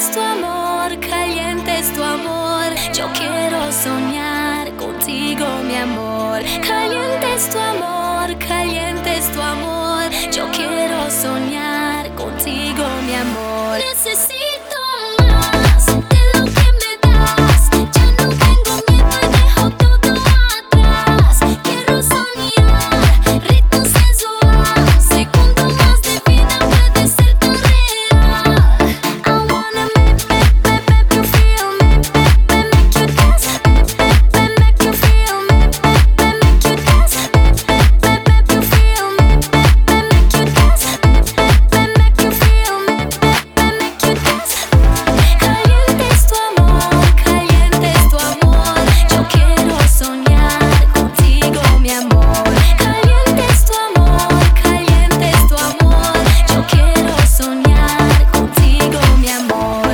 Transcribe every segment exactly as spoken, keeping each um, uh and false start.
es tu amor, caliente es tu amor. Yo quiero soñar contigo, mi amor. Caliente es tu amor, caliente es tu amor. Yo quiero soñar contigo, mi amor. Necesito más de lo que me das. Ya no tengo miedo y dejo todo atrás. Quiero soñar, ritmo sensual. Segundo más de vida puede ser tan real. I wanna make, make, make, make you feel me, make, make you dance, make, make, make you feel me, make, make you dance, make, make, make you feel me, make, make you dance, make, make you feel me, make, make you dance. Caliente es tu amor, caliente es tu amor. Yo quiero soñar contigo, mi amor. Caliente es tu amor, caliente es tu amor. Yo quiero soñar contigo, mi amor.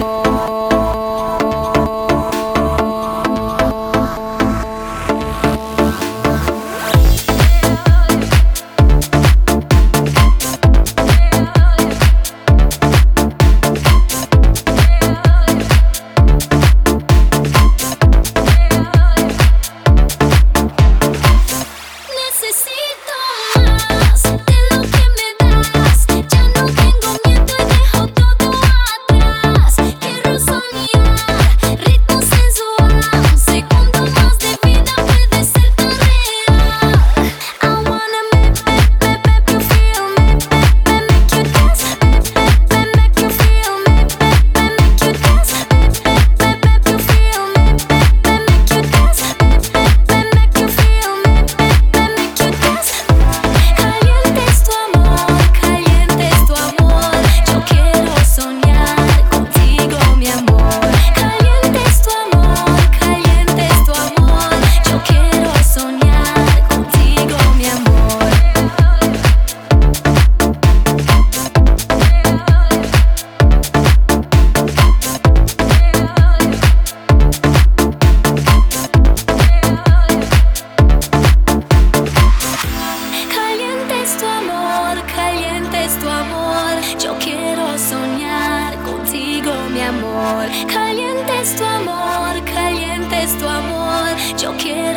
Necesito más de lo que me das. Ya no tengo miedo y dejo todo atrás. Quiero soñar, ritmo sensual. Segundo más de vida puede ser tan real. I wanna make, make, make, make you feel me, make, make you dance, make, make, make you feel me, make, make you dance, make, make, make you feel me, make, make you dance, make, make you feel me, make, make you dance. Caliente es tu amor, caliente es tu amor. Yo quiero soñar contigo, mi amor. Caliente es tu amor, caliente es tu amor. Yo quiero soñar contigo, mi amor. Caliente es tu amor, caliente es tu amor. Yo quiero soñar contigo, mi amor. Caliente es tu amor, caliente es tu amor. Yo quiero